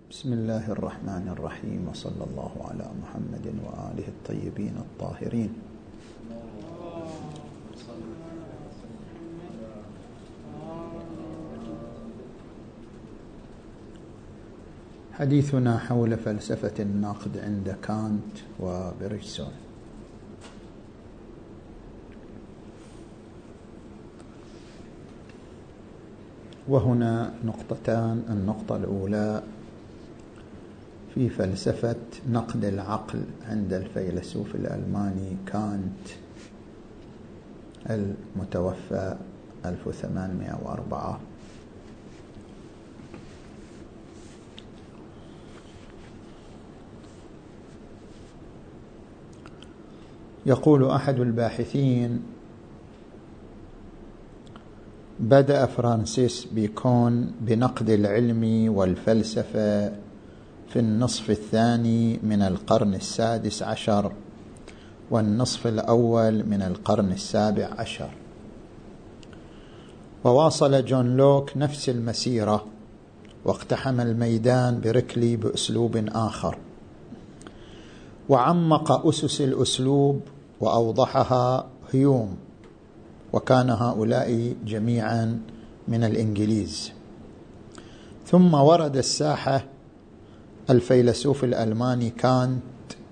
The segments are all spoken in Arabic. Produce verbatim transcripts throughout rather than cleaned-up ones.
بسم الله الرحمن الرحيم، وصلى الله على محمد وآله الطيبين الطاهرين. حديثنا حول فلسفة النقد عند كانت وبرجسون. وهنا نقطتان. النقطة الأولى في فلسفة نقد العقل عند الفيلسوف الألماني كانت المتوفى ألف وثمانمئة وأربعة. يقول أحد الباحثين: بدأ فرانسيس بيكون بنقد العلم والفلسفة في النصف الثاني من القرن السادس عشر والنصف الأول من القرن السابع عشر، وواصل جون لوك نفس المسيرة واقتحم الميدان بركلي بأسلوب آخر، وعمق أسس الأسلوب وأوضحها هيوم، وكان هؤلاء جميعا من الإنجليز. ثم ورد الساحة الفيلسوف الألماني كانت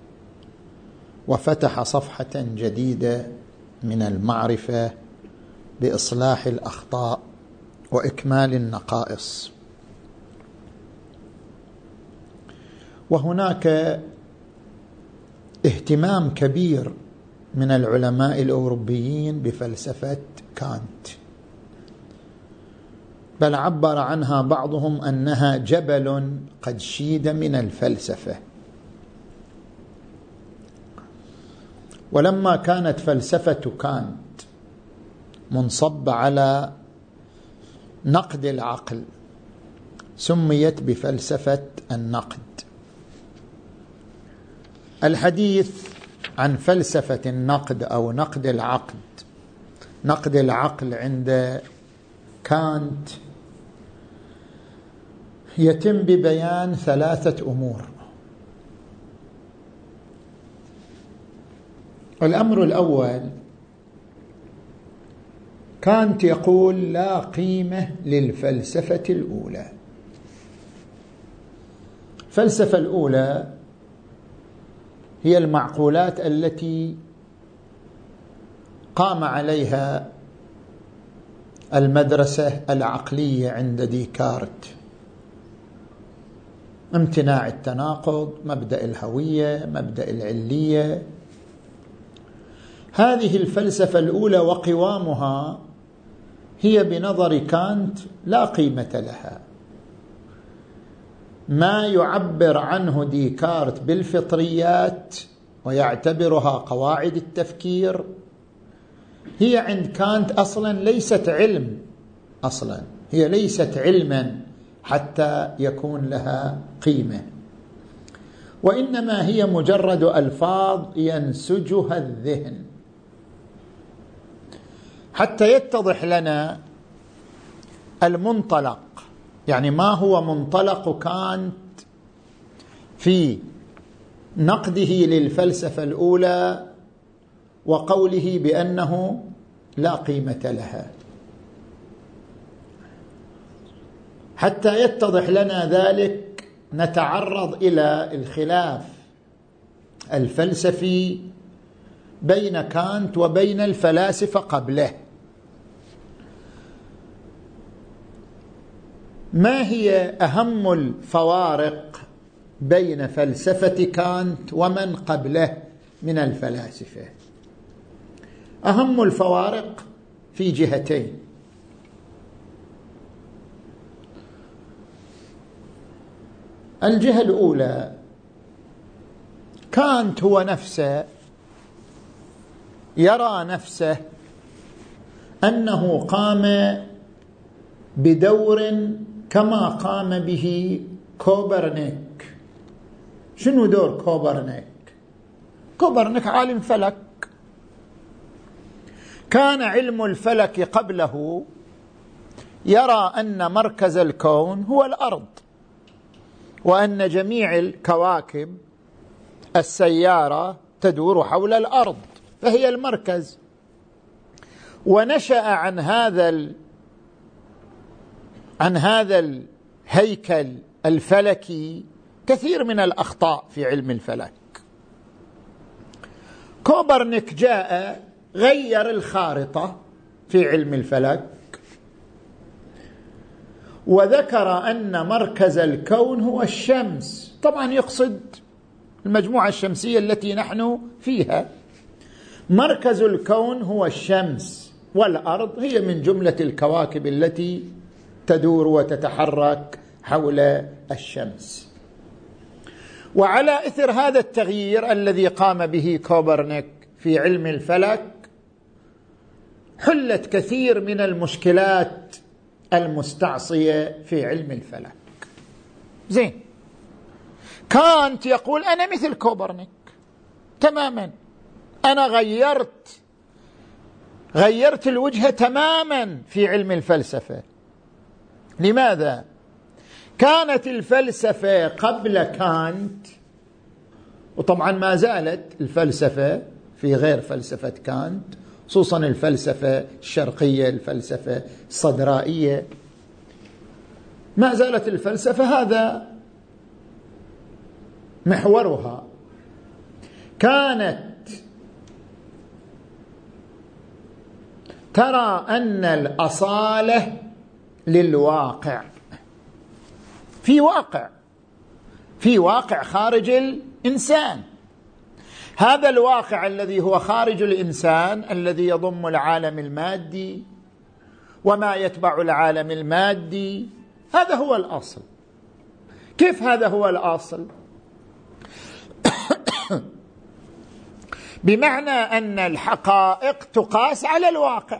وفتح صفحة جديدة من المعرفة بإصلاح الأخطاء وإكمال النقائص. وهناك اهتمام كبير من العلماء الأوروبيين بفلسفة كانت، بل عبر عنها بعضهم أنها جبل قد شيد من الفلسفة. ولما كانت فلسفة كانت منصبة على نقد العقل سميت بفلسفة النقد. الحديث عن فلسفة النقد أو نقد العقل نقد العقل عند كانت يتم ببيان ثلاثة أمور. الأمر الأول، كانت يقول لا قيمة للفلسفة الأولى. الفلسفة الأولى هي المعقولات التي قام عليها المدرسة العقلية عند ديكارت: امتناع التناقض، مبدأ الهوية، مبدأ العلية. هذه الفلسفة الأولى وقوامها هي بنظر كانت لا قيمة لها. ما يعبر عنه ديكارت بالفطريات ويعتبرها قواعد التفكير هي عند كانت أصلا ليست علم، أصلا هي ليست علما حتى يكون لها قيمة، وإنما هي مجرد ألفاظ ينسجها الذهن. حتى يتضح لنا المنطلق، يعني ما هو منطلق كانت في نقده للفلسفة الأولى وقوله بأنه لا قيمة لها. حتى يتضح لنا ذلك نتعرض إلى الخلاف الفلسفي بين كانت وبين الفلاسفة قبله. ما هي أهم الفوارق بين فلسفة كانت ومن قبله من الفلاسفة؟ أهم الفوارق في جهتين. الجهة الأولى، كانت هو نفسه يرى نفسه أنه قام بدور كما قام به كوبرنيك. شنو دور كوبرنيك؟ كوبرنيك عالم فلك، كان علم الفلك قبله يرى أن مركز الكون هو الأرض، وأن جميع الكواكب السيارة تدور حول الأرض فهي المركز. ونشأ عن هذا عن هذا الهيكل الفلكي كثير من الأخطاء في علم الفلك. كوبرنيك جاء غير الخارطة في علم الفلك وذكر أن مركز الكون هو الشمس، طبعا يقصد المجموعة الشمسية التي نحن فيها. مركز الكون هو الشمس، والأرض هي من جملة الكواكب التي تدور وتتحرك حول الشمس. وعلى إثر هذا التغيير الذي قام به كوبرنيك في علم الفلك حلت كثير من المشكلات المستعصية في علم الفلك. زين، كانت يقول أنا مثل كوبرنيك تماما، أنا غيرت غيرت الوجهة تماما في علم الفلسفة. لماذا؟ كانت الفلسفة قبل كانت، وطبعا ما زالت الفلسفة في غير فلسفة كانت، خصوصا الفلسفة الشرقية الفلسفة الصدرائية، ما زالت الفلسفة هذا محورها. كانت ترى أن الأصالة للواقع، في واقع في واقع خارج الإنسان. هذا الواقع الذي هو خارج الإنسان الذي يضم العالم المادي وما يتبع العالم المادي، هذا هو الأصل. كيف هذا هو الأصل؟ بمعنى أن الحقائق تقاس على الواقع،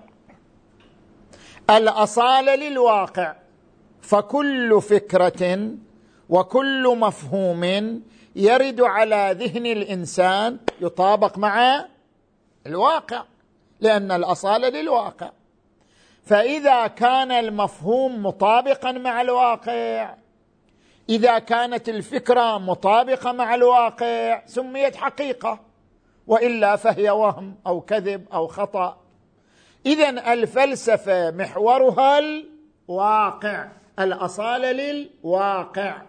الأصالة للواقع، فكل فكرة وكل مفهوم يرد على ذهن الإنسان يطابق مع الواقع، لأن الأصالة للواقع. فإذا كان المفهوم مطابقا مع الواقع، إذا كانت الفكرة مطابقة مع الواقع سميت حقيقة، وإلا فهي وهم أو كذب أو خطأ. إذن الفلسفة محورها الواقع، الأصالة للواقع.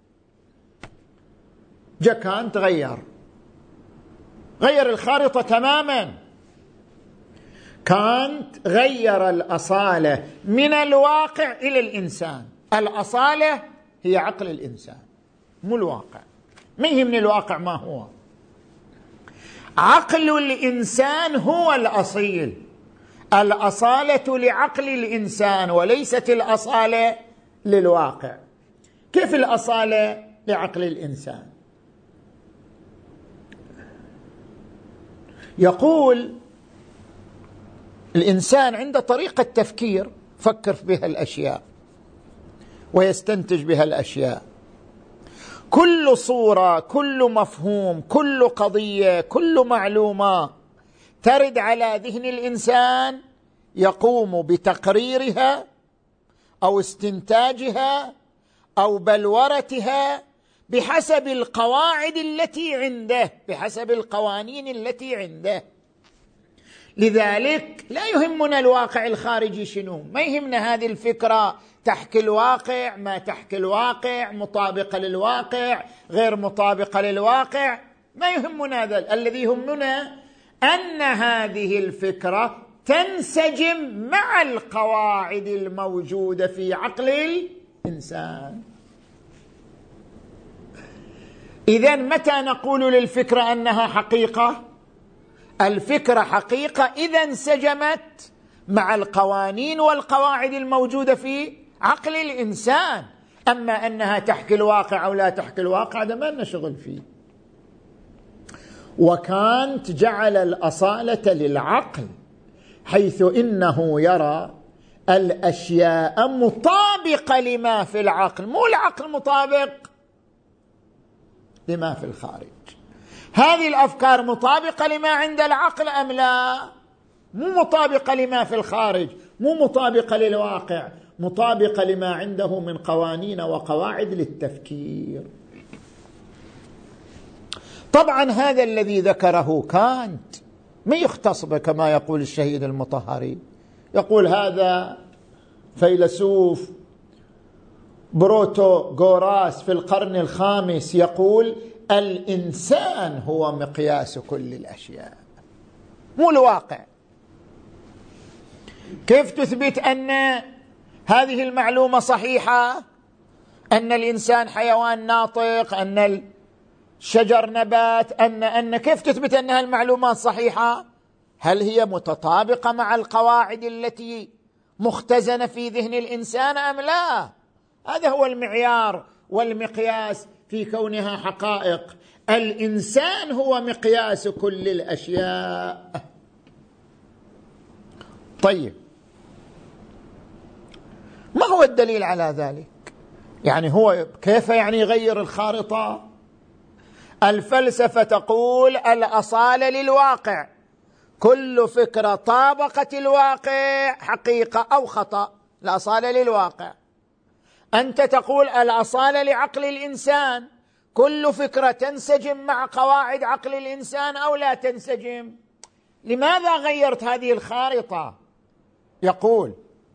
جاء كانت غير غير الخارطة تماما. كانت غير الأصالة من الواقع إلى الإنسان. الأصالة هي عقل الإنسان مو الواقع، ما يهمني الواقع ما هو، عقل الإنسان هو الأصيل. الأصالة لعقل الإنسان وليست الأصالة للواقع. كيف الأصالة لعقل الإنسان؟ يقول الإنسان عنده طريقة تفكير فكر بها الأشياء ويستنتج بها الأشياء. كل صورة، كل مفهوم، كل قضية، كل معلومة ترد على ذهن الإنسان يقوم بتقريرها أو استنتاجها أو بلورتها بحسب القواعد التي عنده، بحسب القوانين التي عنده. لذلك لا يهمنا الواقع الخارجي شنو، ما يهمنا هذه الفكرة تحكي الواقع ما تحكي الواقع، مطابقة للواقع غير مطابقة للواقع، ما يهمنا هذا. الذي يهمنا أن هذه الفكرة تنسجم مع القواعد الموجودة في عقل الإنسان. إذن متى نقول للفكرة أنها حقيقة؟ الفكرة حقيقة إذا انسجمت مع القوانين والقواعد الموجودة في عقل الإنسان. أما أنها تحكي الواقع أو لا تحكي الواقع هذا ما لنا شغل فيه. وكانت جعل الأصالة للعقل، حيث إنه يرى الأشياء مطابقة لما في العقل، مو العقل مطابق لما في الخارج. هذه الأفكار مطابقة لما عند العقل أم لا؟ مو مطابقة لما في الخارج، مو مطابقة للواقع، مطابقة لما عنده من قوانين وقواعد للتفكير. طبعا هذا الذي ذكره كانت ما يختص به كما يقول الشهيد المطهري، يقول هذا فيلسوف بروتوغوراس في القرن الخامس يقول الإنسان هو مقياس كل الأشياء، مو الواقع. كيف تثبت أن هذه المعلومة صحيحة، أن الإنسان حيوان ناطق، أن الشجر نبات، أن أن كيف تثبت أن هالمعلومات صحيحة؟ هل هي متطابقة مع القواعد التي مختزنة في ذهن الإنسان أم لا؟ هذا هو المعيار والمقياس في كونها حقائق. الإنسان هو مقياس كل الأشياء. طيب، ما هو الدليل على ذلك؟ يعني هو كيف يعني يغير الخارطة؟ الفلسفة تقول الأصالة للواقع، كل فكرة طابقت الواقع حقيقة أو خطأ، الأصالة للواقع. أنت تقول الأصالة لعقل الإنسان، كل فكرة تنسجم مع قواعد عقل الإنسان أو لا تنسجم. لماذا غيرت هذه الخارطة؟ يقول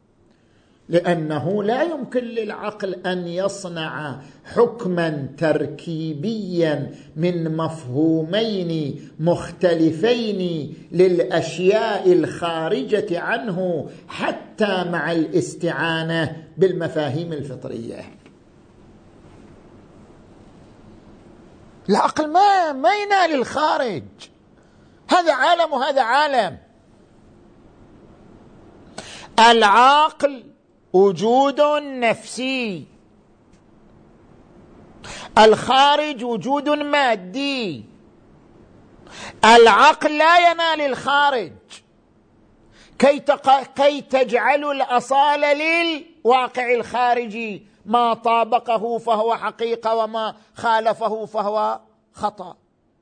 لأنه لا يمكن للعقل أن يصنع حكما تركيبيا من مفهومين مختلفين للأشياء الخارجة عنه حتى مع الاستعانة بالمفاهيم الفطرية. العقل ما ما ينال الخارج، هذا عالم وهذا عالم. العقل وجود نفسي، الخارج وجود مادي. العقل لا ينال الخارج كي, تق... كي تجعل الأصالة للواقع الخارجي، ما طابقه فهو حقيقة وما خالفه فهو خطأ.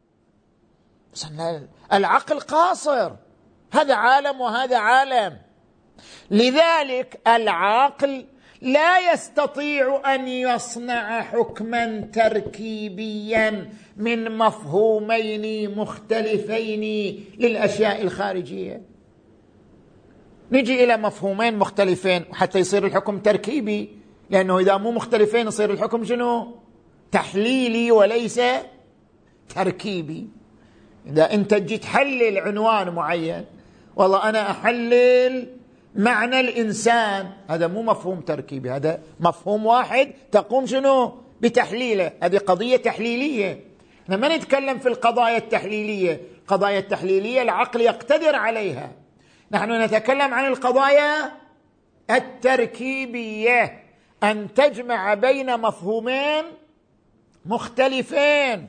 العقل قاصر، هذا عالم وهذا عالم. لذلك العقل لا يستطيع أن يصنع حكما تركيبيا من مفهومين مختلفين للأشياء الخارجية. نجي إلى مفهومين مختلفين حتى يصير الحكم تركيبي، لأنه إذا مو مختلفين يصير الحكم شنو؟ تحليلي وليس تركيبي. إذا أنت جيت تحلل عنوان معين، والله أنا أحلل معنى الإنسان، هذا مو مفهوم تركيبي، هذا مفهوم واحد تقوم شنو؟ بتحليله. هذه قضية تحليلية. احنا ما نتكلم في القضايا التحليلية، القضايا التحليلية العقل يقتدر عليها. نحن نتكلم عن القضايا التركيبية، أن تجمع بين مفهومين مختلفين.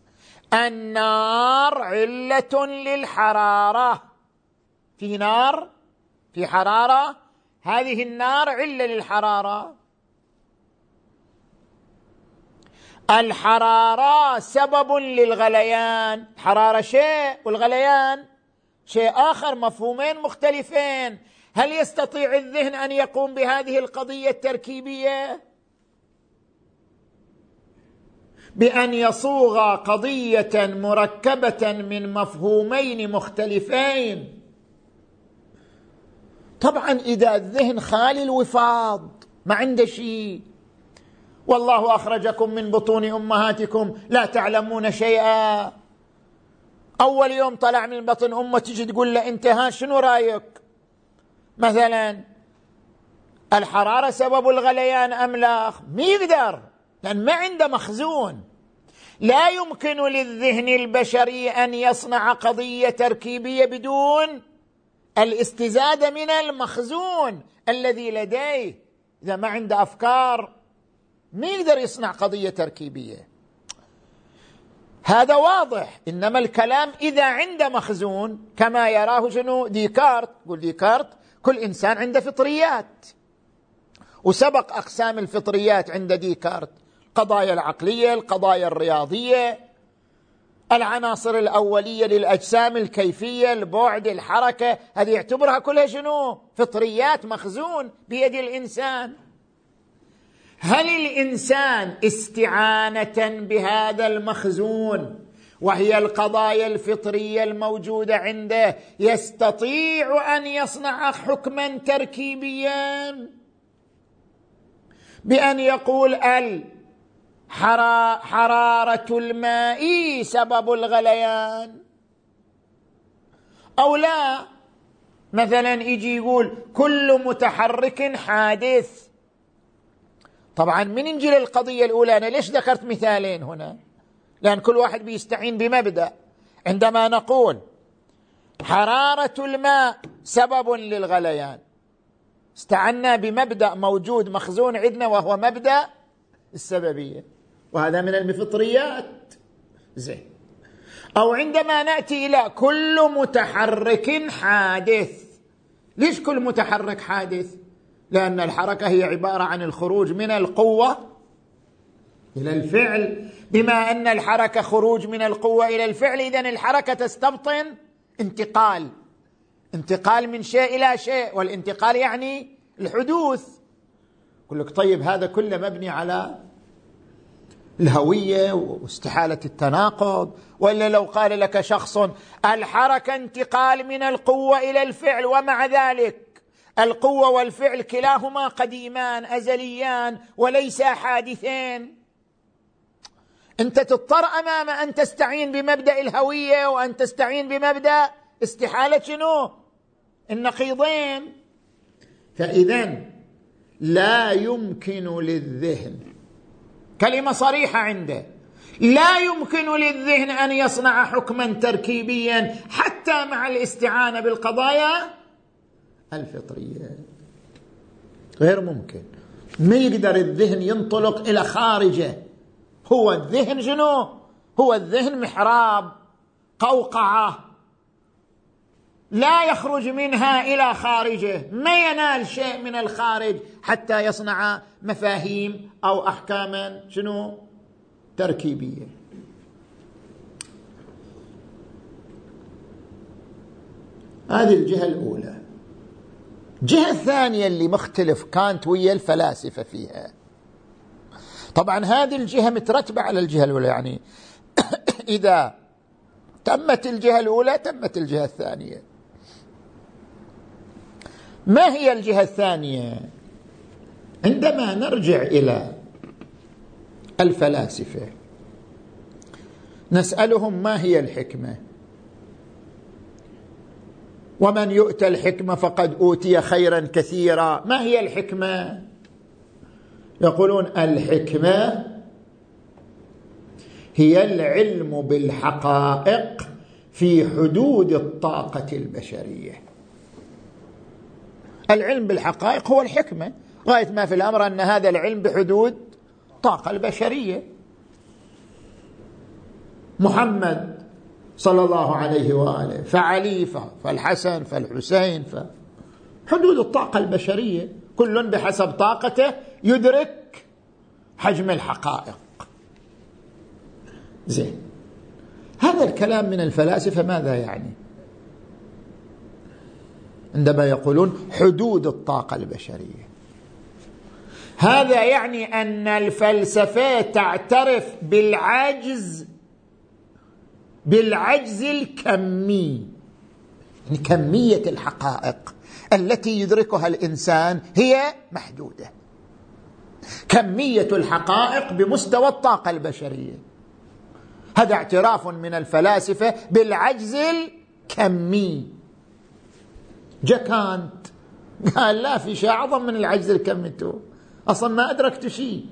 النار علة للحرارة، في نار في حرارة، هذه النار علة للحرارة. الحرارة سبب للغليان، حرارة شيء والغليان شيء آخر، مفهومين مختلفين. هل يستطيع الذهن أن يقوم بهذه القضية التركيبية بأن يصوغ قضية مركبة من مفهومين مختلفين؟ طبعا إذا الذهن خالي الوفاض ما عنده شيء، والله أخرجكم من بطون أمهاتكم لا تعلمون شيئا، أول يوم طلع من بطن أمه تجي تقول له أنت ها شنو رأيك؟ مثلا الحرارة سبب الغليان أم لا؟ ما يقدر، لأن ما عنده مخزون. لا يمكن للذهن البشري أن يصنع قضية تركيبية بدون الاستزادة من المخزون الذي لديه. إذا ما عنده أفكار ما يقدر يصنع قضية تركيبية، هذا واضح. إنما الكلام إذا عنده مخزون كما يراه شنو ديكارت، يقول ديكارت كل إنسان عنده فطريات، وسبق أقسام الفطريات عند ديكارت: القضايا العقلية، القضايا الرياضية، العناصر الأولية للأجسام، الكيفية، البعد، الحركة، هذه يعتبرها كلها شنو؟ فطريات، مخزون بيد الإنسان. هل الإنسان استعانة بهذا المخزون وهي القضايا الفطرية الموجودة عنده يستطيع أن يصنع حكما تركيبيا بأن يقول حرارة الماء سبب الغليان، أو لا؟ مثلا يجي يقول كل متحرك حادث. طبعا من نجي للقضية الأولى، أنا ليش ذكرت مثالين هنا؟ لأن كل واحد بيستعين بمبدأ. عندما نقول حرارة الماء سبب للغليان، استعنا بمبدأ موجود مخزون عندنا وهو مبدأ السببية، وهذا من الفطريات. زين. أو عندما نأتي إلى كل متحرك حادث، ليش كل متحرك حادث؟ لأن الحركة هي عبارة عن الخروج من القوة إلى الفعل. بما أن الحركة خروج من القوة إلى الفعل، إذن الحركة تستبطن انتقال، انتقال من شيء إلى شيء، والانتقال يعني الحدوث. يقول لك طيب هذا كله مبني على الهوية واستحالة التناقض. ولا لو قال لك شخص الحركة انتقال من القوة إلى الفعل، ومع ذلك القوة والفعل كلاهما قديمان أزليان وليس حادثين، أنت تضطر أمام أن تستعين بمبدأ الهوية وأن تستعين بمبدأ استحالة شنو؟ النقيضين. فإذن لا يمكن للذهن، كلمة صريحة عنده، لا يمكن للذهن أن يصنع حكما تركيبيا حتى مع الاستعانة بالقضايا الفطرية، غير ممكن. ما يقدر الذهن ينطلق إلى خارجه. هو الذهن شنو؟ هو الذهن محراب، قوقعة، لا يخرج منها إلى خارجه، ما ينال شيء من الخارج حتى يصنع مفاهيم أو أحكاما شنو؟ تركيبية. هذه الجهة الأولى. الجهة الثانية اللي مختلف كانت ويا الفلاسفة فيها. طبعا هذه الجهة مترتبة على الجهة الأولى، يعني إذا تمت الجهة الأولى تمت الجهة الثانية. ما هي الجهة الثانية؟ عندما نرجع إلى الفلاسفة نسألهم ما هي الحكمة؟ ومن يؤتى الحكمة فقد أوتي خيرا كثيرا. ما هي الحكمة؟ يقولون الحكمة هي العلم بالحقائق في حدود الطاقة البشرية. العلم بالحقائق هو الحكمة، غاية ما في الأمر أن هذا العلم بحدود الطاقة البشرية. محمد صلى الله عليه وآله، فعلي، فالحسن، فالحسين، فحدود الطاقة البشرية، كل بحسب طاقته يدرك حجم الحقائق. زين، هذا الكلام من الفلاسفة ماذا يعني؟ عندما يقولون حدود الطاقة البشرية، هذا يعني أن الفلسفة تعترف بالعجز بالعجز الكمي، يعني كمية الحقائق التي يدركها الإنسان هي محدودة. كمية الحقائق بمستوى الطاقة البشرية، هذا اعتراف من الفلاسفة بالعجز الكمي. جاكانت قال لا في شيء أعظم من العجز الكمي، أصلا ما أدركت شيء.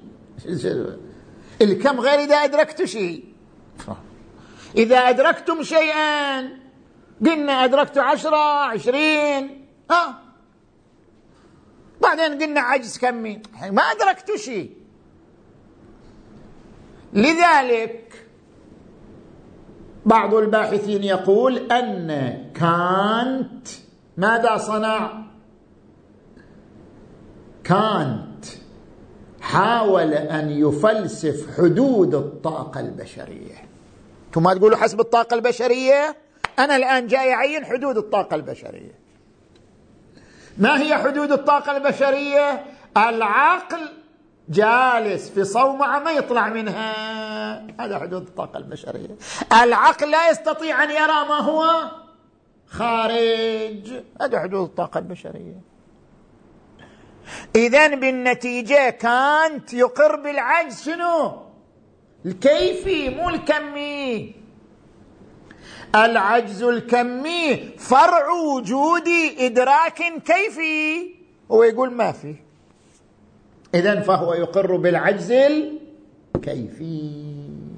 الكم غير إذا أدركت شيء. إذا أدركتم شيئا قلنا أدركت عشرة عشرين، ها بعدين قلنا عجز كمي، ما أدركت شيء. لذلك بعض الباحثين يقول أن كانت ماذا صنع؟ كانت حاول أن يفلسف حدود الطاقة البشرية. ثم ما تقولوا حسب الطاقة البشرية. أنا الآن جاي أعين حدود الطاقة البشرية. ما هي حدود الطاقة البشرية؟ العقل جالس في صومعة ما يطلع منها، هذا حدود الطاقة البشرية. العقل لا يستطيع أن يرى ما هو خارج، هذا حدود الطاقة البشرية. إذن بالنتيجة كانت يقر بالعجز شنو؟ الكيفي مو الكمي. العجز الكمي فرع وجود إدراك كيفي، هو يقول ما في. إذن فهو يقر بالعجز الكيفي،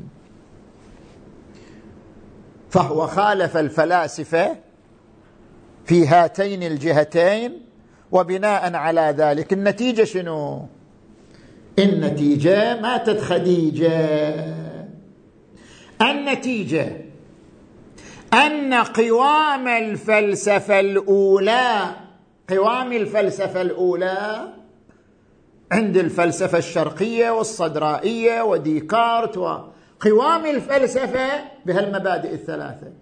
فهو خالف الفلاسفة في هاتين الجهتين. وبناء على ذلك النتيجة شنو؟ النتيجة ماتت خديجة. النتيجة أن قوام الفلسفة الأولى، قوام الفلسفة الأولى عند الفلسفة الشرقية والصدرائية وديكارت، وقوام الفلسفة بهالمبادئ الثلاثة: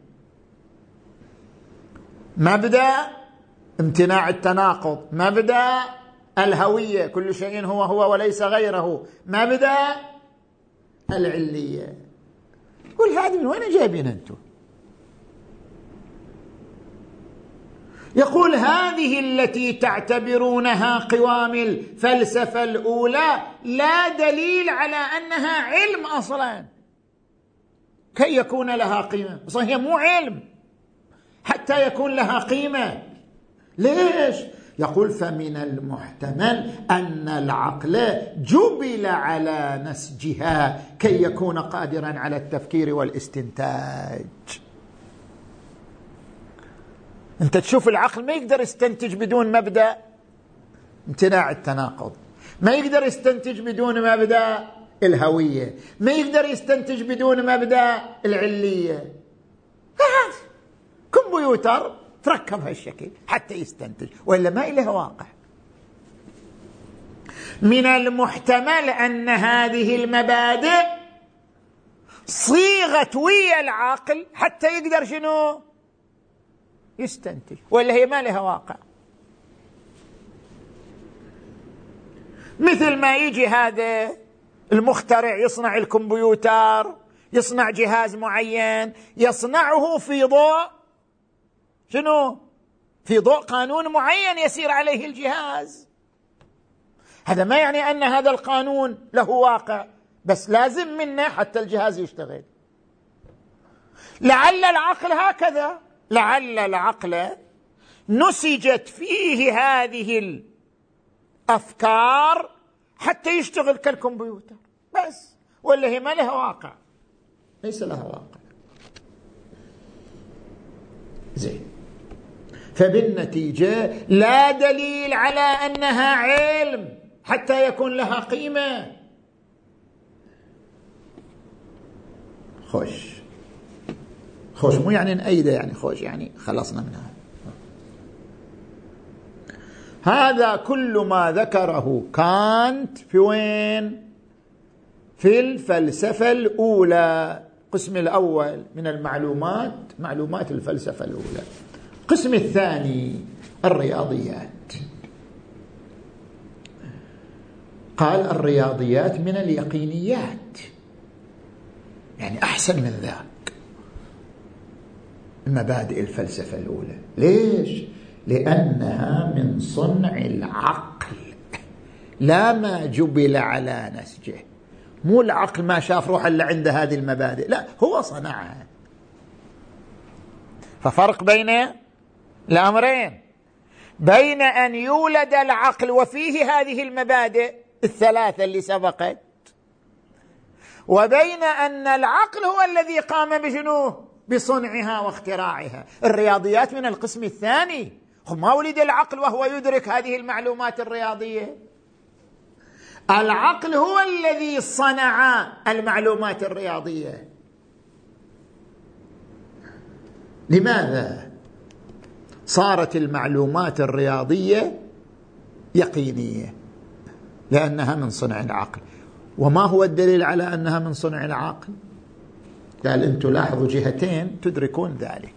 مبدأ امتناع التناقض، مبدأ الهوية كل شيء هو هو وليس غيره، مبدأ العلية. قل هذه من وين جايبين أنتم؟ يقول هذه التي تعتبرونها قوام الفلسفة الأولى لا دليل على أنها علم أصلا كي يكون لها قيمة. أصلا هي مو علم حتى يكون لها قيمة. ليش؟ يقول فمن المحتمل أن العقل جبل على نسجها كي يكون قادرا على التفكير والاستنتاج. أنت تشوف العقل ما يقدر يستنتج بدون مبدأ امتناع التناقض، ما يقدر يستنتج بدون مبدأ الهوية، ما يقدر يستنتج بدون مبدأ العلية. كمبيوتر تركب هالشكل حتى يستنتج، وإلا ما إله واقع. من المحتمل أن هذه المبادئ صيغت ويا العقل حتى يقدر شنو؟ يستنتج، وإلا هي ما لها واقع. مثل ما يجي هذا المخترع يصنع الكمبيوتر، يصنع جهاز معين، يصنعه في ضوء شنو؟ في ضوء قانون معين يسير عليه الجهاز. هذا ما يعني أن هذا القانون له واقع، بس لازم منه حتى الجهاز يشتغل. لعل العقل هكذا، لعل العقل نسجت فيه هذه الأفكار حتى يشتغل كالكمبيوتر بس، ولا هي ما لها واقع، ليس لها واقع. زين، فبالنتيجة لا دليل على أنها علم حتى يكون لها قيمة. خوش خوش مو يعني نأيده، يعني خوش يعني خلصنا منها. هذا كل ما ذكره كانت في وين؟ في الفلسفة الأولى، القسم الأول من المعلومات، معلومات الفلسفة الأولى. القسم الثاني الرياضيات. قال الرياضيات من اليقينيات، يعني أحسن من ذاك مبادئ الفلسفة الأولى. ليش؟ لأنها من صنع العقل، لا ما جبل على نسجه. مو العقل ما شاف روح إلا عند هذه المبادئ، لا، هو صنعها. ففرق بين الأمرين، بين أن يولد العقل وفيه هذه المبادئ الثلاثة اللي سبقت، وبين أن العقل هو الذي قام بجنوه بصنعها واختراعها. الرياضيات من القسم الثاني، ما ولد العقل وهو يدرك هذه المعلومات الرياضية. العقل هو الذي صنع المعلومات الرياضية. لماذا صارت المعلومات الرياضية يقينية؟ لأنها من صنع العقل. وما هو الدليل على أنها من صنع العقل؟ قال أنتم لاحظوا جهتين تدركون ذلك.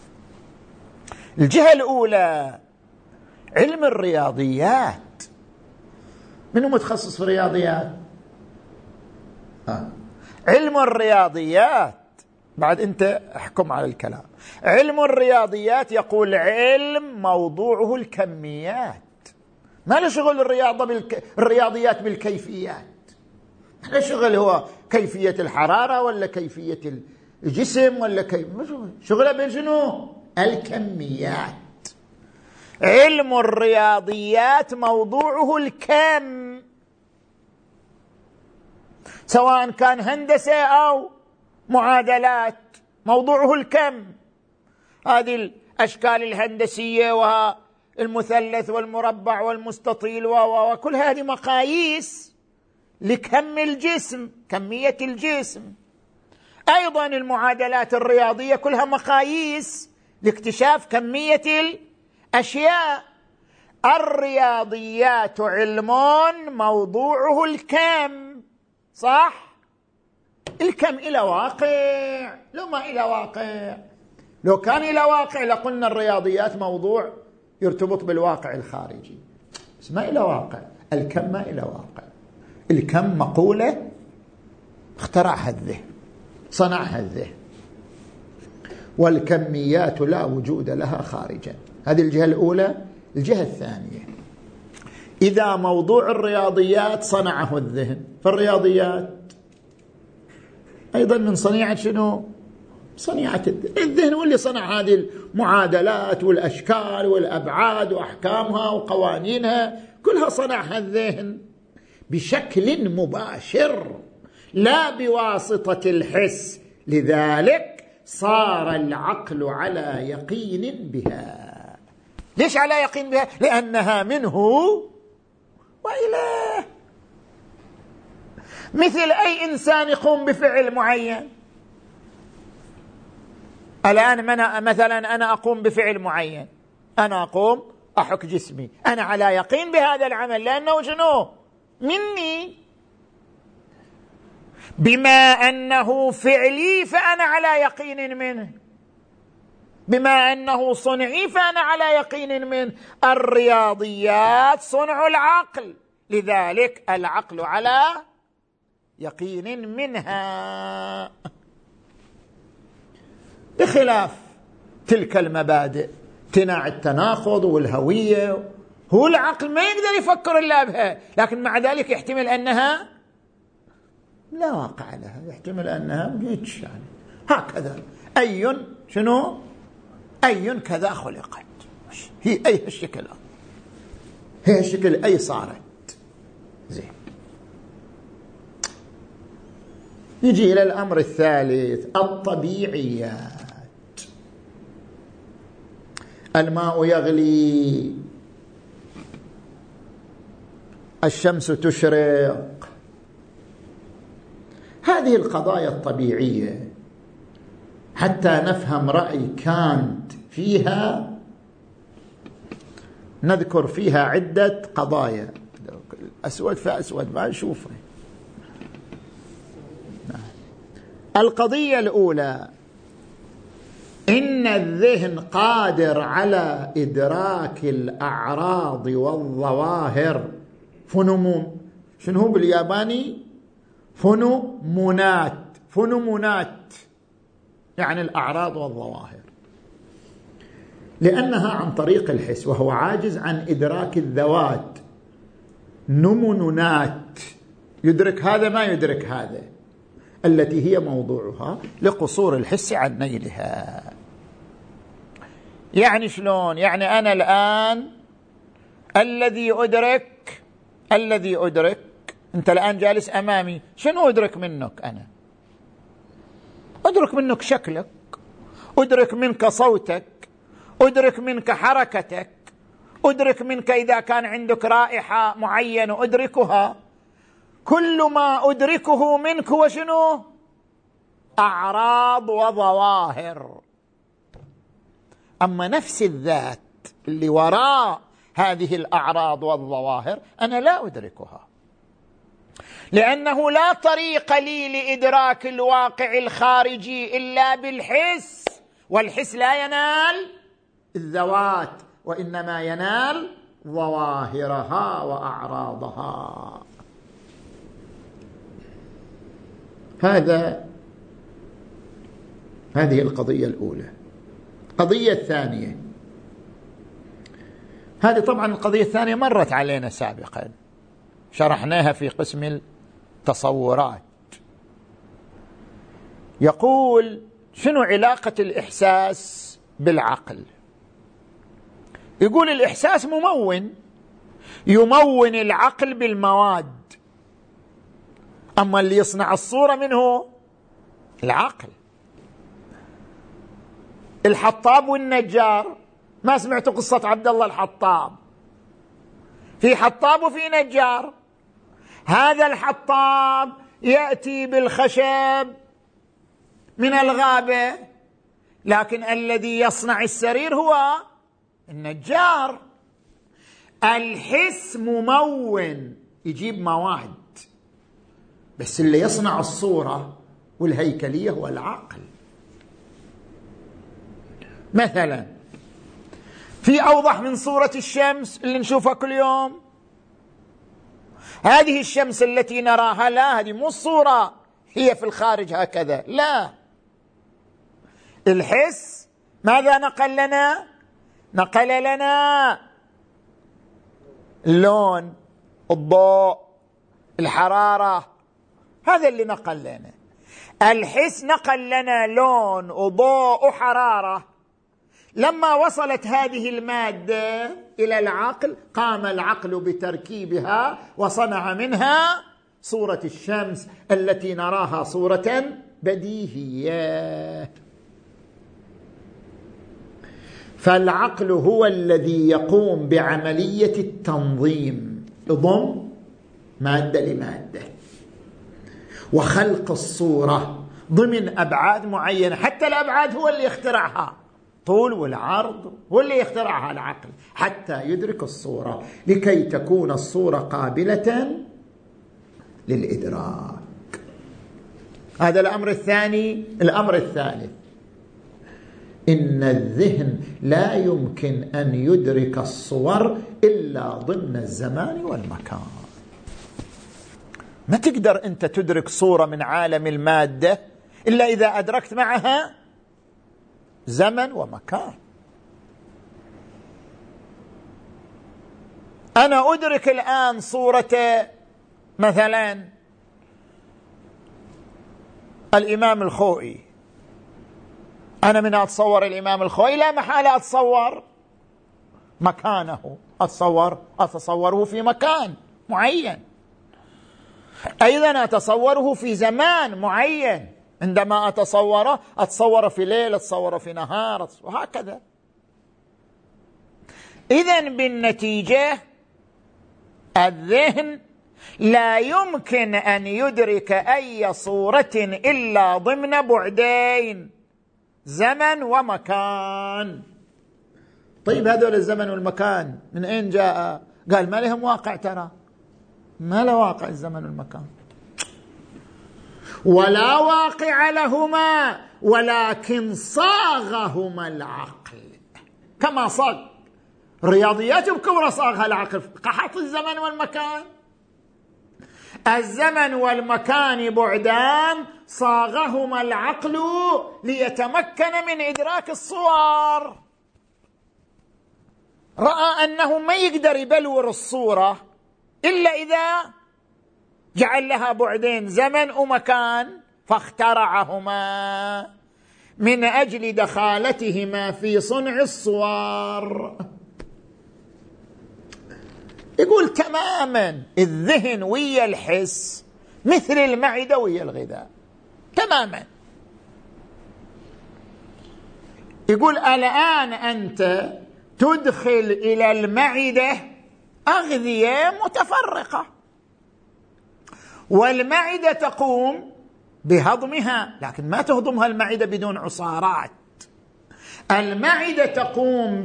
الجهة الأولى علم الرياضيات. منو متخصص في الرياضيات؟ آه. علم الرياضيات، بعد أنت احكم على الكلام. علم الرياضيات يقول علم موضوعه الكميات، ما له شغل الرياضة بالك... الرياضيات بالكيفيات. ما له شغل هو كيفية الحرارة ولا كيفية الجسم ولا كيف، شغله بين شنو؟ الكميات. علم الرياضيات موضوعه الكم، سواء كان هندسة أو معادلات موضوعه الكم. هذه الأشكال الهندسية وها المثلث والمربع والمستطيل وكل هذه مقاييس لكم الجسم، كمية الجسم. أيضا المعادلات الرياضية كلها مقاييس لاكتشاف كمية الأشياء. الرياضيات علم موضوعه الكم، صح؟ الكم إلى واقع، لو ما إلى واقع، لو كان إلى واقع لقلنا الرياضيات موضوع يرتبط بالواقع الخارجي، بس ما إلى واقع. الكم ما إلى واقع. الكم مقولة اخترعها الذهن، صنعها الذهن، والكميات لا وجود لها خارجا. هذه الجهة الأولى. الجهة الثانية، إذا موضوع الرياضيات صنعه الذهن، فالرياضيات أيضا من صنيعة شنو؟ صنيعة الذهن. الذهن هو اللي صنع هذه المعادلات والأشكال والأبعاد وأحكامها وقوانينها، كلها صنعها الذهن بشكل مباشر لا بواسطة الحس. لذلك صار العقل على يقين بها. ليش على يقين بها؟ لأنها منه وإليه. مثل أي إنسان يقوم بفعل معين. الآن مثلا أنا أقوم بفعل معين، أنا أقوم أحك جسمي، أنا على يقين بهذا العمل لأنه شنو؟ مني. بما أنه فعلي فأنا على يقين منه، بما أنه صنعي فأنا على يقين منه. الرياضيات صنع العقل، لذلك العقل على يقين منها، بخلاف تلك المبادئ امتناع التناقض والهوية. هو العقل ما يقدر يفكر إلا بها، لكن مع ذلك يحتمل أنها لا واقع لها، يحتمل أنها بيتش يعني هكذا. أي شنو؟ أي كذا خلقت، هي أي الشكل، هي الشكل أي صارت. زين، يجي إلى الأمر الثالث، الطبيعيات. الماء يغلي، الشمس تشرق، هذه القضايا الطبيعية حتى نفهم رأي كانت فيها نذكر فيها عدة قضايا. أسود فأسود ما نشوفه. القضية الأولى، إن الذهن قادر على إدراك الأعراض والظواهر. فنومون، شنو هو بالياباني؟ فنومونات، فنومونات يعني الأعراض والظواهر، لأنها عن طريق الحس، وهو عاجز عن إدراك الذوات. نمونات، يدرك هذا ما يدرك هذا، التي هي موضوعها لقصور الحس عن نيلها. يعني شلون؟ يعني أنا الآن الذي أدرك، الذي أدرك أنت الآن جالس أمامي، شنو أدرك منك؟ أنا أدرك منك شكلك، أدرك منك صوتك، أدرك منك حركتك، أدرك منك إذا كان عندك رائحة معينة أدركها. كل ما أدركه منك هو شنو؟ أعراض وظواهر. أما نفس الذات اللي وراء هذه الأعراض والظواهر أنا لا أدركها. لأنه لا طريق لي لإدراك الواقع الخارجي إلا بالحس، والحس لا ينال الذوات وإنما ينال ظواهرها وأعراضها. هذا هذه القضية الأولى. القضية الثانية، هذه طبعا القضية الثانية مرت علينا سابقا، شرحناها في قسم التصورات. يقول شنو علاقة الإحساس بالعقل؟ يقول الإحساس ممون، يمون العقل بالمواد، أما اللي يصنع الصورة منه العقل. الحطاب والنجار، ما سمعتوا قصة عبد الله الحطاب؟ في حطاب وفي نجار. هذا الحطاب يأتي بالخشب من الغابة، لكن الذي يصنع السرير هو النجار. الحس ممون، يجيب مواد، بس اللي يصنع الصورة والهيكلية هو العقل. مثلا في أوضح من صورة الشمس اللي نشوفها كل يوم. هذه الشمس التي نراها، لا، هذه مو الصورة هي في الخارج هكذا، لا. الحس ماذا نقل لنا؟ نقل لنا اللون، الضوء، الحرارة، هذا اللي نقل لنا. الحس نقل لنا لون وضوء وحرارة. لما وصلت هذه المادة إلى العقل، قام العقل بتركيبها وصنع منها صورة الشمس التي نراها صورة بديهية. فالعقل هو الذي يقوم بعملية التنظيم، يضم مادة لمادة وخلق الصورة ضمن أبعاد معينة. حتى الأبعاد هو اللي يخترعها، طول والعرض هو اللي يخترعها العقل حتى يدرك الصورة، لكي تكون الصورة قابلة للإدراك. هذا الأمر الثاني. الأمر الثالث، إن الذهن لا يمكن أن يدرك الصور إلا ضمن الزمان والمكان. ما تقدر أنت تدرك صورة من عالم المادة إلا إذا أدركت معها زمن ومكان. أنا أدرك الآن صورة مثلا الإمام الخوئي، أنا من أتصور الإمام الخوئي لا محالة أتصور مكانه، أتصور أتصوره في مكان معين، أيضا أتصوره في زمان معين. عندما أتصوره أتصوره في ليل، أتصوره في نهار، وهكذا. إذن بالنتيجة الذهن لا يمكن أن يدرك أي صورة إلا ضمن بعدين، زمن ومكان. طيب هذول الزمن والمكان من أين جاء؟ قال ما لهم واقع، ترى ما له واقع الزمن والمكان، ولا واقع لهما، ولكن صاغهما العقل كما صاغ الرياضيات بكبرى صاغها العقل، قحط الزمن والمكان. الزمن والمكان بعدان صاغهما العقل ليتمكن من إدراك الصور. رأى أنه ما يقدر يبلور الصورة إلا إذا جعل لها بعدين، زمن ومكان، فاخترعهما من أجل دخالتهما في صنع الصور. يقول تماما الذهن ويا الحس مثل المعدة ويا الغذاء تماما. يقول الآن أنت تدخل إلى المعدة أغذية متفرقة، والمعدة تقوم بهضمها، لكن ما تهضمها المعدة بدون عصارات. المعدة تقوم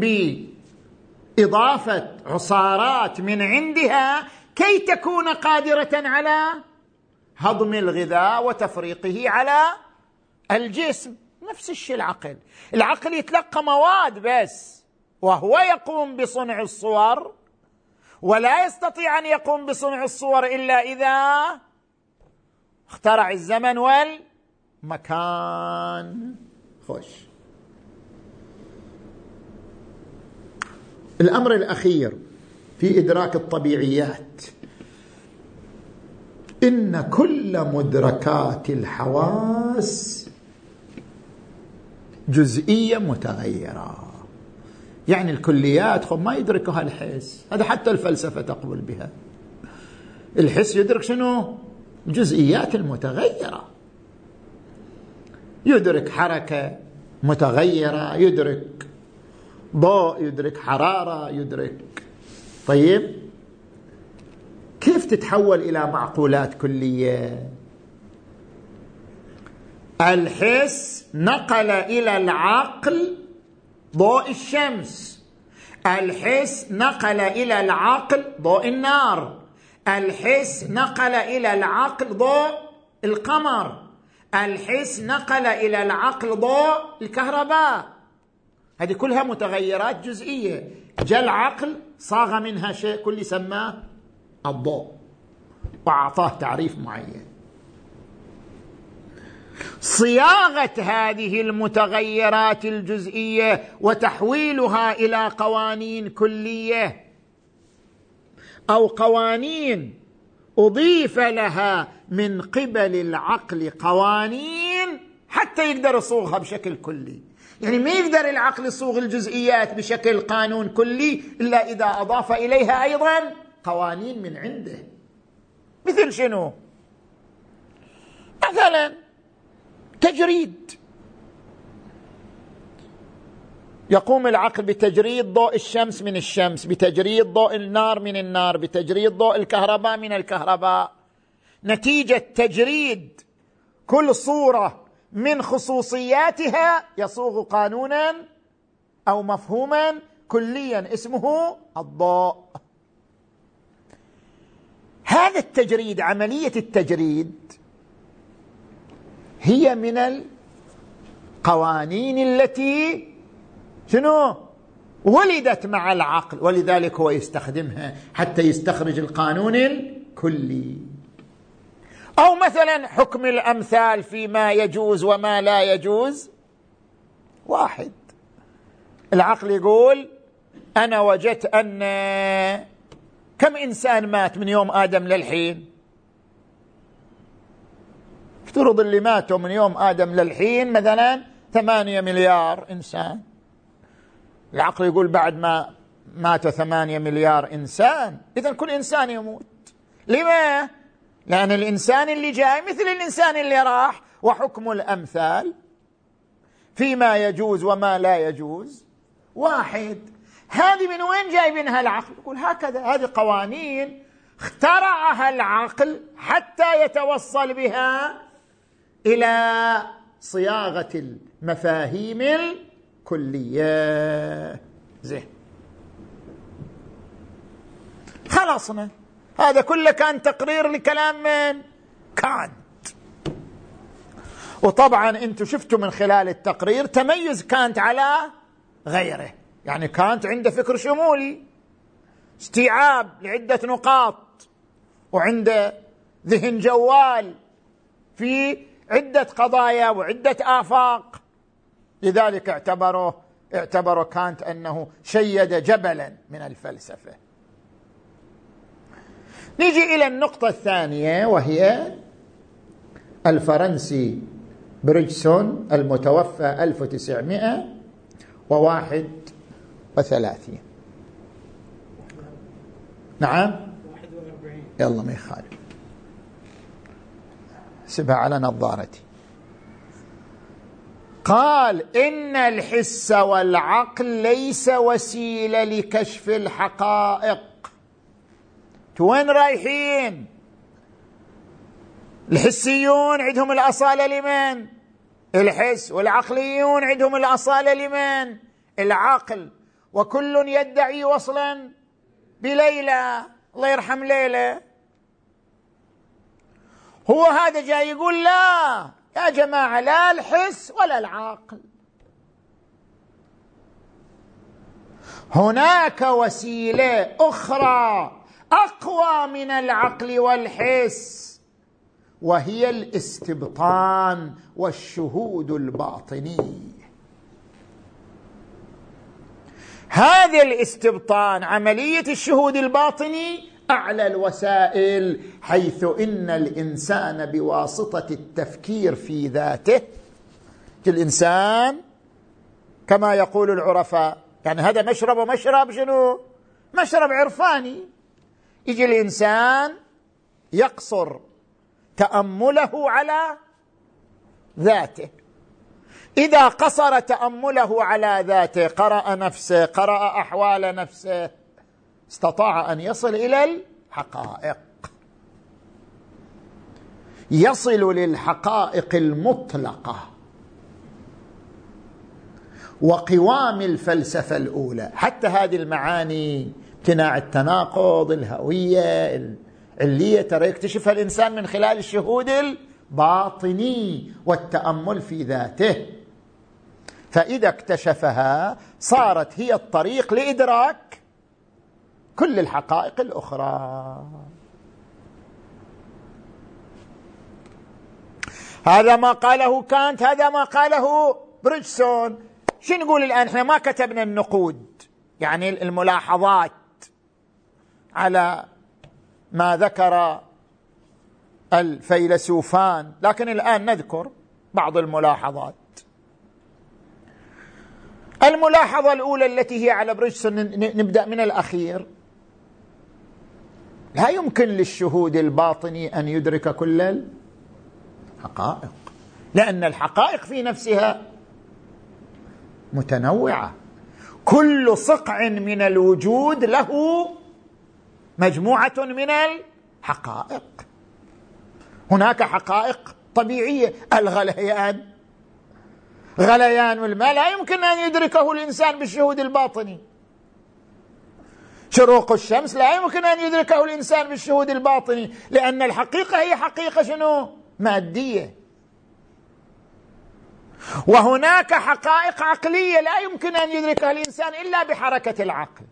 بإضافة عصارات من عندها كي تكون قادرة على هضم الغذاء وتفريقه على الجسم. نفس الشيء العقل، العقل يتلقى مواد بس، وهو يقوم بصنع الصور، ولا يستطيع أن يقوم بصنع الصور إلا إذا اخترع الزمن والمكان. خوش. الأمر الأخير في إدراك الطبيعيات، إن كل مدركات الحواس جزئية متغيرة. يعني الكليات خب ما يدركها الحس، هذا حتى الفلسفة تقبل بها. الحس يدرك شنو؟ الجزئيات المتغيرة، يدرك حركة متغيرة، يدرك ضوء، يدرك حرارة، يدرك. طيب كيف تتحول إلى معقولات كلية؟ الحس نقل إلى العقل ضوء الشمس، الحس نقل إلى العقل ضوء النار، الحس نقل إلى العقل ضوء القمر، الحس نقل إلى العقل ضوء الكهرباء. هذه كلها متغيرات جزئية، جاء العقل صاغ منها شيء كل سماه الضوء وأعطاه تعريف معين. صياغة هذه المتغيرات الجزئية وتحويلها إلى قوانين كلية أو قوانين أضيف لها من قبل العقل قوانين حتى يقدر يصوغها بشكل كلي. يعني ما يقدر العقل يصوغ الجزئيات بشكل قانون كلي إلا إذا أضاف إليها أيضا قوانين من عنده. مثل شنو؟ مثلا تجريد، يقوم العقل بتجريد ضوء الشمس من الشمس، بتجريد ضوء النار من النار، بتجريد ضوء الكهرباء من الكهرباء. نتيجة تجريد كل صورة من خصوصياتها يصوغ قانونا أو مفهوما كليا اسمه الضوء. هذا التجريد، عملية التجريد، هي من القوانين التي شنو ولدت مع العقل، ولذلك هو يستخدمها حتى يستخرج القانون الكلي. أو مثلا حكم الأمثال فيما يجوز وما لا يجوز. واحد العقل يقول أنا وجدت أن كم إنسان مات من يوم آدم للحين؟ افترض اللي ماتوا من يوم آدم للحين مثلا ثمانية مليار إنسان. العقل يقول بعد ما ماتوا ثمانية مليار إنسان إذن كل إنسان يموت. لما؟ لأن الإنسان اللي جاي مثل الإنسان اللي راح. وحكم الأمثال فيما يجوز وما لا يجوز واحد. هذه من وين جايبينها العقل؟ يقول هكذا، هذه قوانين اخترعها العقل حتى يتوصل بها إلى صياغة المفاهيم الكلية. زين، خلصنا. هذا كله كان تقرير لكلام من كانت. وطبعا انتم شفتوا من خلال التقرير تميز كانت على غيره. يعني كانت عنده فكر شمولي، استيعاب لعدة نقاط، وعنده ذهن جوال في عدة قضايا وعدة آفاق. لذلك اعتبروه اعتبروا كانت أنه شيد جبلا من الفلسفة. نيجي إلى النقطة الثانية، وهي الفرنسي بريجسون المتوفى ألف وتسعمائة وواحد وثلاثين. نعم يلا ما يخالف، سبها على نظارتي. قال إن الحس والعقل ليس وسيلة لكشف الحقائق. وين رايحين؟ الحسيون عندهم الأصالة لمن؟ الحس. والعقليون عندهم الأصالة لمن؟ العقل. وكل يدعي وصلا بليلى، الله يرحم ليلى. هو هذا جاي يقول لا يا جماعة، لا الحس ولا العقل، هناك وسيلة أخرى أقوى من العقل والحس، وهي الاستبطان والشهود الباطني. هذا الاستبطان، عملية الشهود الباطني، أعلى الوسائل، حيث إن الإنسان بواسطة التفكير في ذاته، الإنسان كما يقول العرفاء، يعني هذا مشرب ومشرب شنو؟ مشرب عرفاني. يجي الإنسان يقصر تأمله على ذاته، إذا قصر تأمله على ذاته، قرأ نفسه، قرأ أحوال نفسه، استطاع أن يصل إلى الحقائق، يصل للحقائق المطلقة وقوام الفلسفة الأولى. حتى هذه المعاني، امتناع التناقض، الهوية، العلية، ترى يكتشفها الإنسان من خلال الشهود الباطني والتأمل في ذاته، فإذا اكتشفها صارت هي الطريق لإدراك كل الحقائق الأخرى. هذا ما قاله كانت، هذا ما قاله بريدجسون. شو نقول الآن؟ احنا ما كتبنا النقود، يعني الملاحظات على ما ذكر الفيلسوفان، لكن الآن نذكر بعض الملاحظات. الملاحظة الأولى التي هي على بريدجسون، نبدأ من الأخير. لا يمكن للشهود الباطني أن يدرك كل الحقائق، لأن الحقائق في نفسها متنوعة، كل صقع من الوجود له مجموعة من الحقائق. هناك حقائق طبيعية، الغليان، غليان الماء لا يمكن أن يدركه الإنسان بالشهود الباطني، شروق الشمس لا يمكن أن يدركه الإنسان بالشهود الباطني، لأن الحقيقة هي حقيقة شنو؟ مادية. وهناك حقائق عقلية لا يمكن أن يدركها الإنسان إلا بحركة العقل،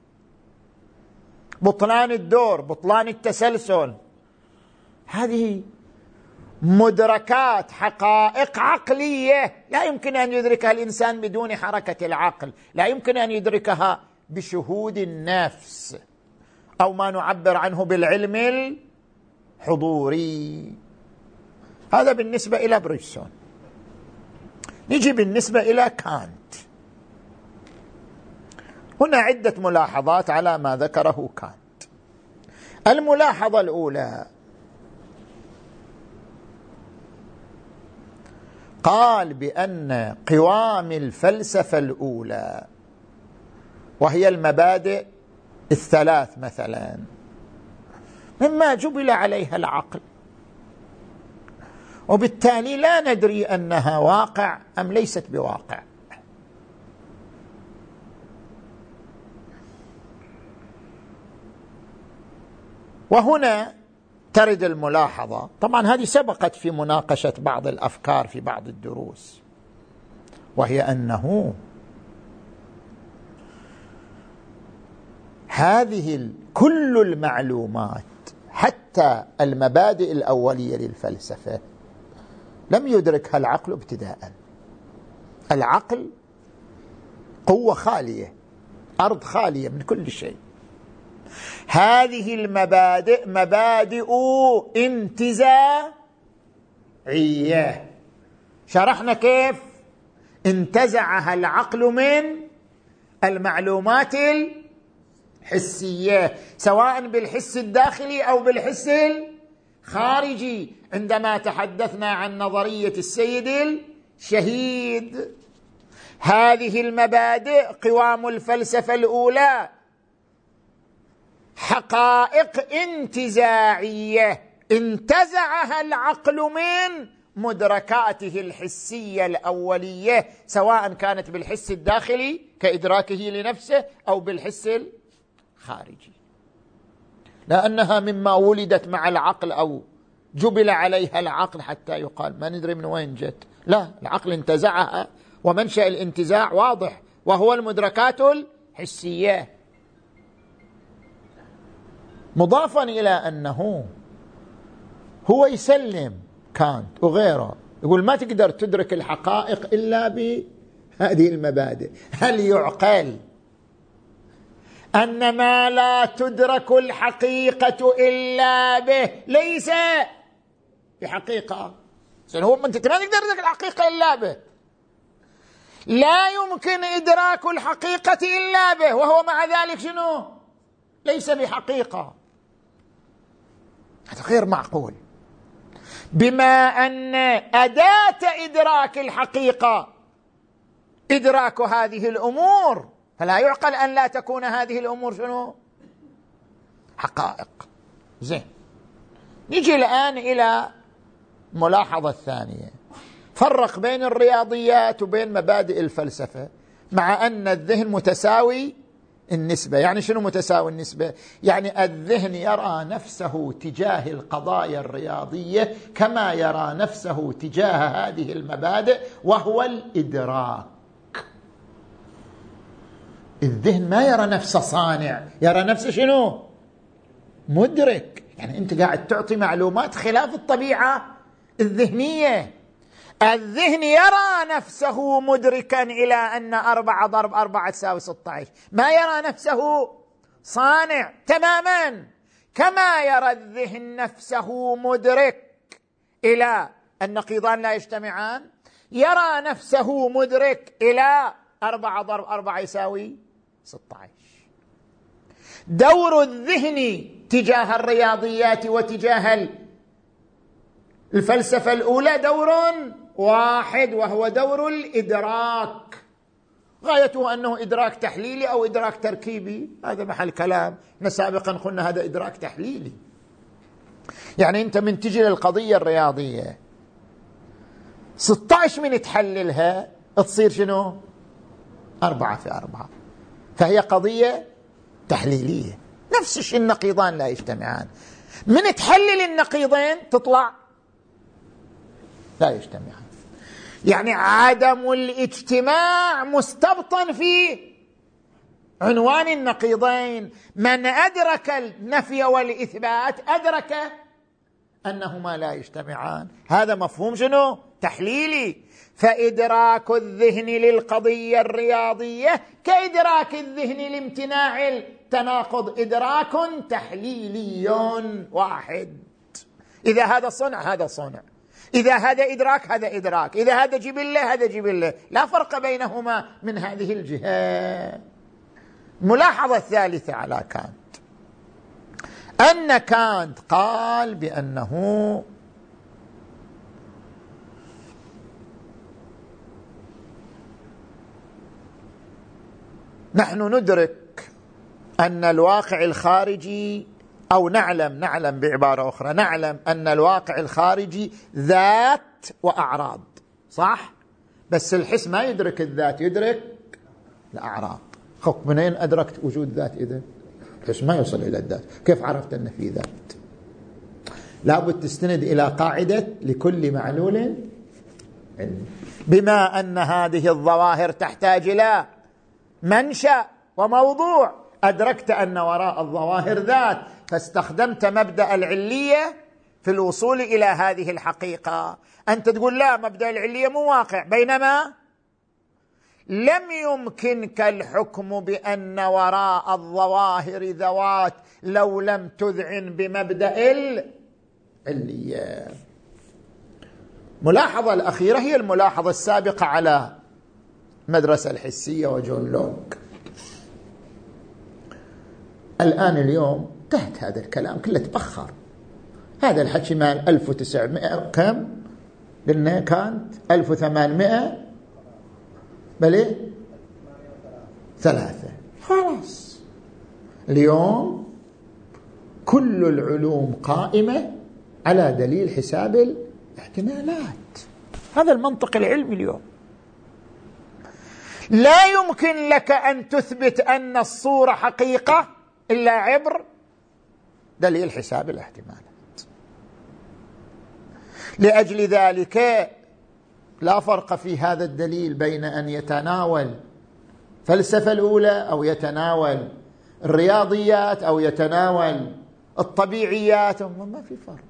بطلان الدور، بطلان التسلسل، هذه مدركات، حقائق عقلية لا يمكن أن يدركها الإنسان بدون حركة العقل، لا يمكن أن يدركها بشهود النفس أو ما نعبر عنه بالعلم الحضوري. هذا بالنسبة إلى بريدجسون. نجي بالنسبة إلى كانت. هنا عدة ملاحظات على ما ذكره كانت. الملاحظة الأولى، قال بأن قوام الفلسفة الأولى، وهي المبادئ الثلاث مثلا، مما جبل عليها العقل، وبالتالي لا ندري أنها واقع أم ليست بواقع. وهنا ترد الملاحظة، طبعا هذه سبقت في مناقشة بعض الأفكار في بعض الدروس، وهي أنه هذه كل المعلومات حتى المبادئ الأولية للفلسفة لم يدركها العقل ابتداء. العقل قوة خالية، أرض خالية من كل شيء. هذه المبادئ مبادئ انتزاعية، شرحنا كيف انتزعها العقل من المعلومات الحسية، سواء بالحس الداخلي أو بالحس الخارجي، عندما تحدثنا عن نظرية السيد الشهيد. هذه المبادئ قوام الفلسفة الأولى حقائق انتزاعية انتزعها العقل من مدركاته الحسية الأولية، سواء كانت بالحس الداخلي كإدراكه لنفسه أو بالحس الخارجي، لأنها مما ولدت مع العقل أو جبل عليها العقل حتى يقال ما ندري من وين جت، لا، العقل انتزعها، ومنشأ الانتزاع واضح وهو المدركات الحسية. مضافا إلى أنه هو يسلم كانت وغيره، يقول ما تقدر تدرك الحقائق إلا بهذه المبادئ. هل يعقل أن ما لا تدرك الحقيقة إلا به ليس بحقيقة؟ هو ما أنت ما تقدر تدرك الحقيقة إلا به، لا يمكن إدراك الحقيقة إلا به، وهو مع ذلك شنو؟ ليس بحقيقة. هذا غير معقول. بما أن أداة إدراك الحقيقة إدراك هذه الأمور، فلا يعقل أن لا تكون هذه الأمور شنو؟ حقائق. زين، نجي الآن إلى الملاحظة الثانية. فرق بين الرياضيات وبين مبادئ الفلسفة، مع أن الذهن متساوي النسبة. يعني شنو متساوي النسبة؟ يعني الذهن يرى نفسه تجاه القضايا الرياضية كما يرى نفسه تجاه هذه المبادئ، وهو الإدراك. الذهن ما يرى نفسه صانع، يرى نفسه شنو؟ مدرك. يعني أنت قاعد تعطي معلومات خلاف الطبيعة الذهنية. الذهن يرى نفسه مدركا إلى أن أربعة ضرب أربعة تساوي ستة عشر، ما يرى نفسه صانع تماما. كما يرى الذهن نفسه مدرك إلى النقيضان لا يجتمعان، يرى نفسه مدرك إلى أربعة ضرب أربعة يساوي ستة عشر. دور الذهن تجاه الرياضيات وتجاه الفلسفة الأولى دور واحد، وهو دور الإدراك. غايته أنه إدراك تحليلي أو إدراك تركيبي، هذا محل كلام. احنا سابقا قلنا هذا إدراك تحليلي. يعني أنت من تجي للقضية الرياضية ستة عشر من تحللها تصير شنو؟ أربعة في أربعة، فهي قضية تحليلية. نفس الشيء النقيضان لا يجتمعان، من تحلل النقيضين تطلع لا يجتمعان. يعني عدم الاجتماع مستبطن في عنوان النقيضين. من أدرك النفي والإثبات أدرك أنهما لا يجتمعان. هذا مفهوم شنو؟ تحليلي. فإدراك الذهن للقضية الرياضية كإدراك الذهن لامتناع التناقض، إدراك تحليلي واحد. إذا هذا صنع هذا صنع، إذا هذا إدراك هذا إدراك، إذا هذا جبلة هذا جبلة، لا فرق بينهما من هذه الجهة. ملاحظة الثالثة على كانت، أن كانت قال بأنه نحن ندرك أن الواقع الخارجي، أو نعلم نعلم بعبارة أخرى نعلم أن الواقع الخارجي ذات وأعراض، صح؟ بس الحس ما يدرك الذات، يدرك الأعراض. خب منين أدركت وجود ذات؟ إذن الحس ما يوصل إلى الذات، كيف عرفت أن في ذات؟ لابد تستند إلى قاعدة لكل معلول علم. بما أن هذه الظواهر تحتاج إلى منشأ وموضوع، أدركت أن وراء الظواهر ذات، فاستخدمت مبدأ العلية في الوصول إلى هذه الحقيقة. أنت تقول لا، مبدأ العلية مو واقع، بينما لم يمكنك الحكم بأن وراء الظواهر ذوات لو لم تذعن بمبدأ العلية. ملاحظة الأخيرة هي الملاحظة السابقة على المدرسة الحسية وجون لوك. الآن اليوم تحت هذا الكلام كله تبخر. هذا الحكي مال ألف وتسعمائة كم قلنا؟ كانت ألف وثمانمائة بلي ثلاثة. خلاص اليوم كل العلوم قائمة على دليل حساب الاحتمالات. هذا المنطق العلمي اليوم. لا يمكن لك أن تثبت أن الصورة حقيقة إلا عبر دليل حساب الاحتمالات. لأجل ذلك لا فرق في هذا الدليل بين أن يتناول الفلسفة الأولى أو يتناول الرياضيات أو يتناول الطبيعيات، ما في فرق.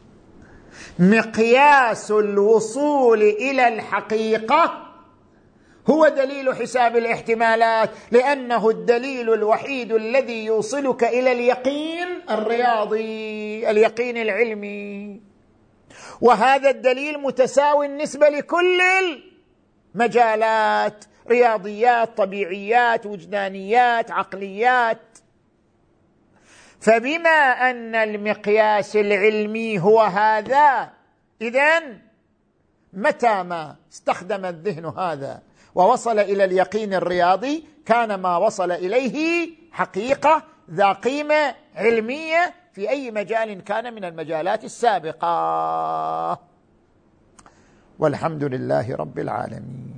مقياس الوصول إلى الحقيقة هو دليل حساب الاحتمالات، لأنه الدليل الوحيد الذي يوصلك إلى اليقين الرياضي، اليقين العلمي، وهذا الدليل متساوي النسبة لكل المجالات، رياضيات، طبيعيات، وجدانيات، عقليات. فبما أن المقياس العلمي هو هذا، إذن متى ما استخدم الذهن هذا ووصل إلى اليقين الرياضي كان ما وصل إليه حقيقة ذا قيمة علمية في أي مجال كان من المجالات السابقة. والحمد لله رب العالمين.